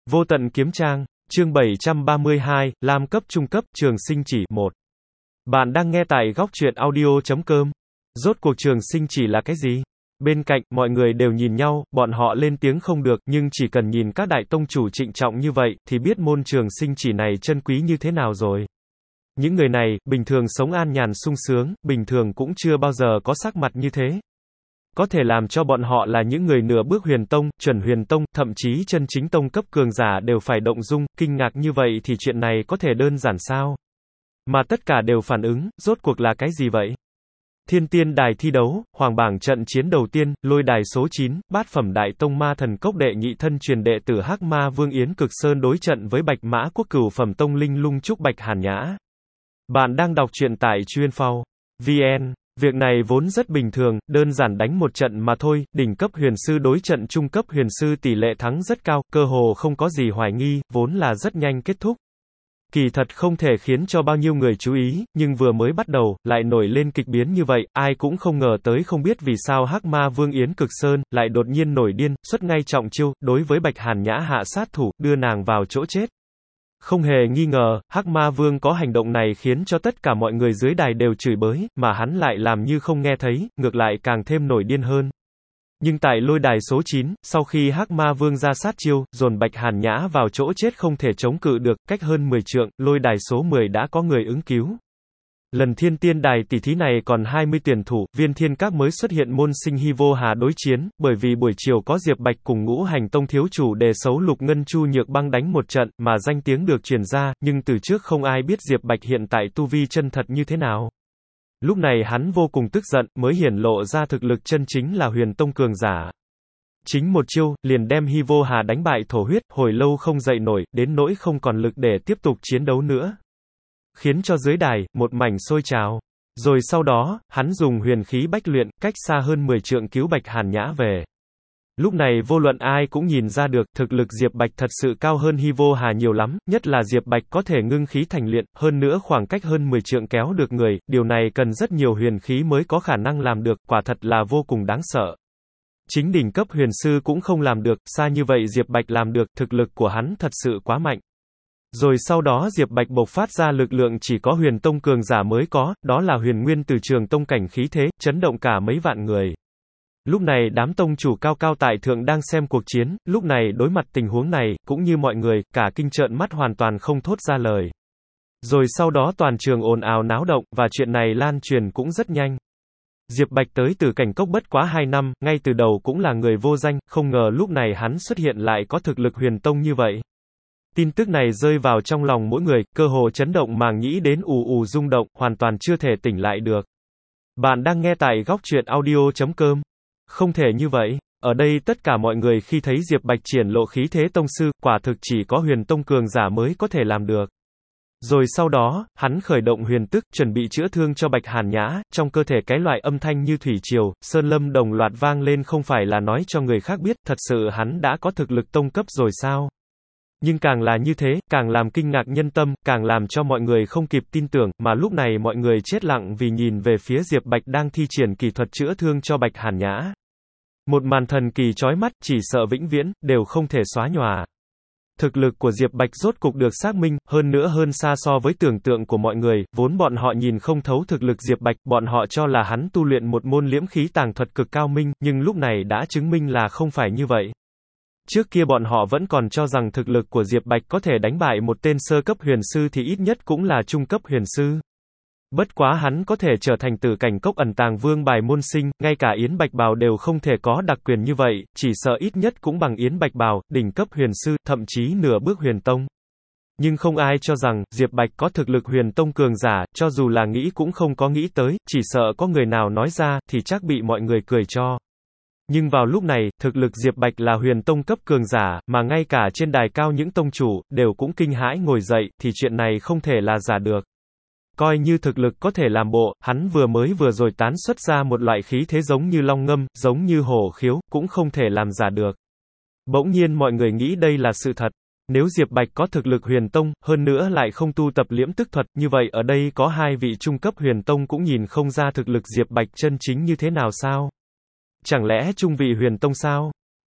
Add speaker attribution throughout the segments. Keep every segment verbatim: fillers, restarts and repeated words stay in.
Speaker 1: Vô tận kiếm trang, chương bảy trăm ba mươi hai, Lam cấp trung cấp, trường sinh chỉ, một. Bạn đang nghe tại góc truyện audio chấm com. Rốt cuộc trường sinh chỉ là cái gì? Bên cạnh, mọi người đều nhìn nhau, bọn họ lên tiếng không được, nhưng chỉ cần nhìn các đại tông chủ trịnh trọng như vậy, thì biết môn trường sinh chỉ này chân quý như thế nào rồi. Những người này, bình thường sống an nhàn sung sướng, bình thường cũng chưa bao giờ có sắc mặt như thế. Có thể làm cho bọn họ là những người nửa bước huyền tông, chuẩn huyền tông, thậm chí chân chính tông cấp cường giả đều phải động dung, kinh ngạc như vậy thì chuyện này có thể đơn giản sao? Mà tất cả đều phản ứng, rốt cuộc là cái gì vậy? Thiên tiên đài thi đấu, hoàng bảng trận chiến đầu tiên, lôi đài số chín, bát phẩm đại tông ma thần cốc đệ nhị thân truyền đệ tử Hắc Ma Vương Yến Cực Sơn đối trận với Bạch Mã Quốc cửu phẩm tông linh lung trúc Bạch Hàn Nhã. Bạn đang đọc truyện tại chuyên phao chấm vn. Việc này vốn rất bình thường, đơn giản đánh một trận mà thôi, đỉnh cấp huyền sư đối trận trung cấp huyền sư tỷ lệ thắng rất cao, cơ hồ không có gì hoài nghi, vốn là rất nhanh kết thúc. Kỳ thật không thể khiến cho bao nhiêu người chú ý, nhưng vừa mới bắt đầu, lại nổi lên kịch biến như vậy, ai cũng không ngờ tới không biết vì sao Hắc Ma Vương Yến Cực Sơn, lại đột nhiên nổi điên, xuất ngay trọng chiêu, đối với Bạch Hàn Nhã hạ sát thủ, đưa nàng vào chỗ chết. Không hề nghi ngờ, Hắc Ma Vương có hành động này khiến cho tất cả mọi người dưới đài đều chửi bới, mà hắn lại làm như không nghe thấy, ngược lại càng thêm nổi điên hơn. Nhưng tại lôi đài số chín, sau khi Hắc Ma Vương ra sát chiêu, dồn Bạch Hàn Nhã vào chỗ chết không thể chống cự được, cách hơn mười trượng, lôi đài số mười đã có người ứng cứu. Lần thiên tiên đài tỷ thí này còn hai mươi tuyển thủ, viên thiên các mới xuất hiện môn sinh hy vô hà đối chiến, bởi vì buổi chiều có Diệp Bạch cùng ngũ hành tông thiếu chủ đề xấu Lục Ngân Chu Nhược Băng đánh một trận, mà danh tiếng được truyền ra, nhưng từ trước không ai biết Diệp Bạch hiện tại tu vi chân thật như thế nào. Lúc này hắn vô cùng tức giận, mới hiển lộ ra thực lực chân chính là huyền tông cường giả. Chính một chiêu, liền đem hy vô hà đánh bại thổ huyết, hồi lâu không dậy nổi, đến nỗi không còn lực để tiếp tục chiến đấu nữa. Khiến cho dưới đài, một mảnh sôi trào. Rồi sau đó, hắn dùng huyền khí bách luyện, cách xa hơn mười trượng cứu Bạch Hàn Nhã về. Lúc này vô luận ai cũng nhìn ra được, thực lực Diệp Bạch thật sự cao hơn hy vô hà nhiều lắm, nhất là Diệp Bạch có thể ngưng khí thành luyện, hơn nữa khoảng cách hơn mười trượng kéo được người, điều này cần rất nhiều huyền khí mới có khả năng làm được, quả thật là vô cùng đáng sợ. Chính đỉnh cấp huyền sư cũng không làm được, xa như vậy Diệp Bạch làm được, thực lực của hắn thật sự quá mạnh. Rồi sau đó Diệp Bạch bộc phát ra lực lượng chỉ có huyền tông cường giả mới có, đó là huyền nguyên từ trường tông cảnh khí thế, chấn động cả mấy vạn người. Lúc này đám tông chủ cao cao tại thượng đang xem cuộc chiến, lúc này đối mặt tình huống này, cũng như mọi người, cả kinh trợn mắt hoàn toàn không thốt ra lời. Rồi sau đó toàn trường ồn ào náo động, và chuyện này lan truyền cũng rất nhanh. Diệp Bạch tới từ cảnh cốc bất quá hai năm, ngay từ đầu cũng là người vô danh, không ngờ lúc này hắn xuất hiện lại có thực lực huyền tông như vậy. Tin tức này rơi vào trong lòng mỗi người, cơ hồ chấn động màng nhĩ đến ù ù rung động, hoàn toàn chưa thể tỉnh lại được. Bạn đang nghe tại góc truyện audio chấm com. Không thể như vậy. Ở đây tất cả mọi người khi thấy Diệp Bạch triển lộ khí thế tông sư, quả thực chỉ có huyền tông cường giả mới có thể làm được. Rồi sau đó, hắn khởi động huyền tức, chuẩn bị chữa thương cho Bạch Hàn Nhã, trong cơ thể cái loại âm thanh như thủy triều, sơn lâm đồng loạt vang lên không phải là nói cho người khác biết, thật sự hắn đã có thực lực tông cấp rồi sao? Nhưng càng là như thế, càng làm kinh ngạc nhân tâm, càng làm cho mọi người không kịp tin tưởng, mà lúc này mọi người chết lặng vì nhìn về phía Diệp Bạch đang thi triển kỳ thuật chữa thương cho Bạch Hàn Nhã. Một màn thần kỳ chói mắt, chỉ sợ vĩnh viễn, đều không thể xóa nhòa. Thực lực của Diệp Bạch rốt cục được xác minh, hơn nữa hơn xa so với tưởng tượng của mọi người, vốn bọn họ nhìn không thấu thực lực Diệp Bạch, bọn họ cho là hắn tu luyện một môn liễm khí tàng thuật cực cao minh, nhưng lúc này đã chứng minh là không phải như vậy. Trước kia bọn họ vẫn còn cho rằng thực lực của Diệp Bạch có thể đánh bại một tên sơ cấp huyền sư thì ít nhất cũng là trung cấp huyền sư. Bất quá hắn có thể trở thành tử cảnh cốc ẩn tàng vương bài môn sinh, ngay cả Yến Bạch Bào đều không thể có đặc quyền như vậy, chỉ sợ ít nhất cũng bằng Yến Bạch Bào, đỉnh cấp huyền sư, thậm chí nửa bước huyền tông. Nhưng không ai cho rằng, Diệp Bạch có thực lực huyền tông cường giả, cho dù là nghĩ cũng không có nghĩ tới, chỉ sợ có người nào nói ra, thì chắc bị mọi người cười cho. Nhưng vào lúc này, thực lực Diệp Bạch là huyền tông cấp cường giả, mà ngay cả trên đài cao những tông chủ, đều cũng kinh hãi ngồi dậy, thì chuyện này không thể là giả được. Coi như thực lực có thể làm bộ, hắn vừa mới vừa rồi tán xuất ra một loại khí thế giống như long ngâm, giống như hổ khiếu, cũng không thể làm giả được. Bỗng nhiên mọi người nghĩ đây là sự thật. Nếu Diệp Bạch có thực lực huyền tông, hơn nữa lại không tu tập liễm tức thuật, như vậy ở đây có hai vị trung cấp huyền tông cũng nhìn không ra thực lực Diệp Bạch chân chính như thế nào sao? Chẳng lẽ trung vị huyền tông sao?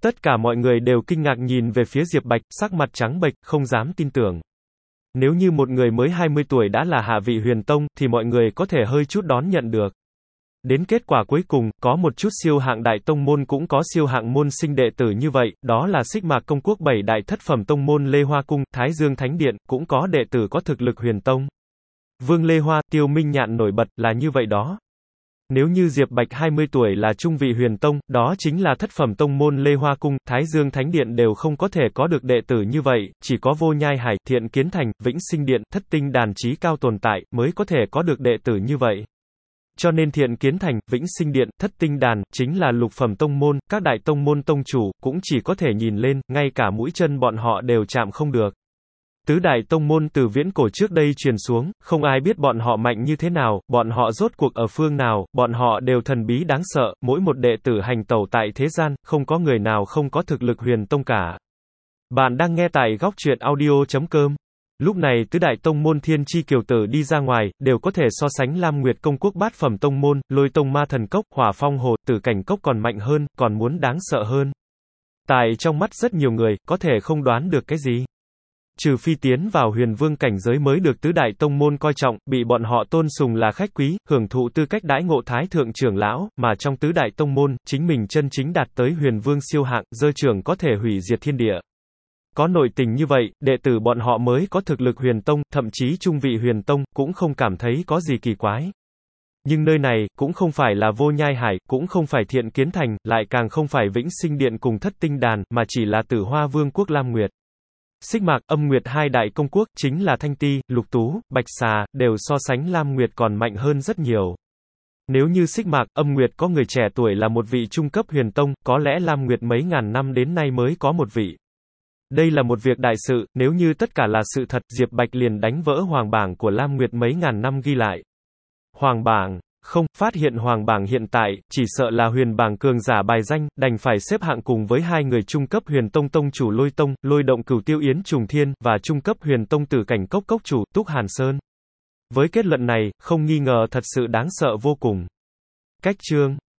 Speaker 1: Tất cả mọi người đều kinh ngạc nhìn về phía Diệp Bạch, sắc mặt trắng bệch, không dám tin tưởng. Nếu như một người mới hai mươi tuổi đã là hạ vị huyền tông, thì mọi người có thể hơi chút đón nhận được. Đến kết quả cuối cùng, có một chút siêu hạng đại tông môn cũng có siêu hạng môn sinh đệ tử như vậy, đó là Xích Mạc Công Quốc bảy đại thất phẩm tông môn Lê Hoa Cung, Thái Dương Thánh Điện, cũng có đệ tử có thực lực huyền tông. Vương Lê Hoa, Tiêu Minh Nhạn nổi bật, là như vậy đó. Nếu như Diệp Bạch hai mươi tuổi là trung vị huyền tông, đó chính là thất phẩm tông môn Lê Hoa Cung, Thái Dương Thánh Điện đều không có thể có được đệ tử như vậy, chỉ có Vô Nhai Hải, Thiện Kiến Thành, Vĩnh Sinh Điện, Thất Tinh Đàn chí cao tồn tại, mới có thể có được đệ tử như vậy. Cho nên Thiện Kiến Thành, Vĩnh Sinh Điện, Thất Tinh Đàn, chính là lục phẩm tông môn, các đại tông môn tông chủ, cũng chỉ có thể nhìn lên, ngay cả mũi chân bọn họ đều chạm không được. Tứ đại tông môn từ viễn cổ trước đây truyền xuống, không ai biết bọn họ mạnh như thế nào, bọn họ rốt cuộc ở phương nào, bọn họ đều thần bí đáng sợ, mỗi một đệ tử hành tẩu tại thế gian, không có người nào không có thực lực huyền tông cả. Bạn đang nghe tại góc truyện audio chấm com. Lúc này tứ đại tông môn Thiên Chi Kiều Tử đi ra ngoài, đều có thể so sánh Lam Nguyệt Công Quốc bát phẩm tông môn, Lôi Tông Ma Thần Cốc, Hỏa Phong Hồ, Tử Cảnh Cốc còn mạnh hơn, còn muốn đáng sợ hơn. Tại trong mắt rất nhiều người, có thể không đoán được cái gì. Trừ phi tiến vào huyền vương cảnh giới mới được tứ đại tông môn coi trọng, bị bọn họ tôn sùng là khách quý, hưởng thụ tư cách đãi ngộ thái thượng trưởng lão, mà trong tứ đại tông môn, chính mình chân chính đạt tới huyền vương siêu hạng, dơ trưởng có thể hủy diệt thiên địa. Có nội tình như vậy, đệ tử bọn họ mới có thực lực huyền tông, thậm chí trung vị huyền tông, cũng không cảm thấy có gì kỳ quái. Nhưng nơi này, cũng không phải là Vô Nhai Hải, cũng không phải Thiện Kiến Thành, lại càng không phải Vĩnh Sinh Điện cùng Thất Tinh Đàn, mà chỉ là Tử Hoa Vương quốc Lam Nguyệt. Xích Mạc, Âm Nguyệt hai đại công quốc, chính là Thanh Ti, Lục Tú, Bạch Xà, đều so sánh Lam Nguyệt còn mạnh hơn rất nhiều. Nếu như Xích Mạc, Âm Nguyệt có người trẻ tuổi là một vị trung cấp huyền tông, có lẽ Lam Nguyệt mấy ngàn năm đến nay mới có một vị. Đây là một việc đại sự, nếu như tất cả là sự thật, Diệp Bạch liền đánh vỡ hoàng bảng của Lam Nguyệt mấy ngàn năm ghi lại. Hoàng bảng, không, phát hiện hoàng bảng hiện tại, chỉ sợ là huyền bảng cường giả bài danh, đành phải xếp hạng cùng với hai người trung cấp huyền tông tông chủ Lôi Tông, Lôi Động Cửu Tiêu Yến Trùng Thiên, và trung cấp huyền tông Tử Cảnh Cốc Cốc chủ, Túc Hàn Sơn. Với kết luận này, không nghi ngờ thật sự đáng sợ vô cùng. Cách chương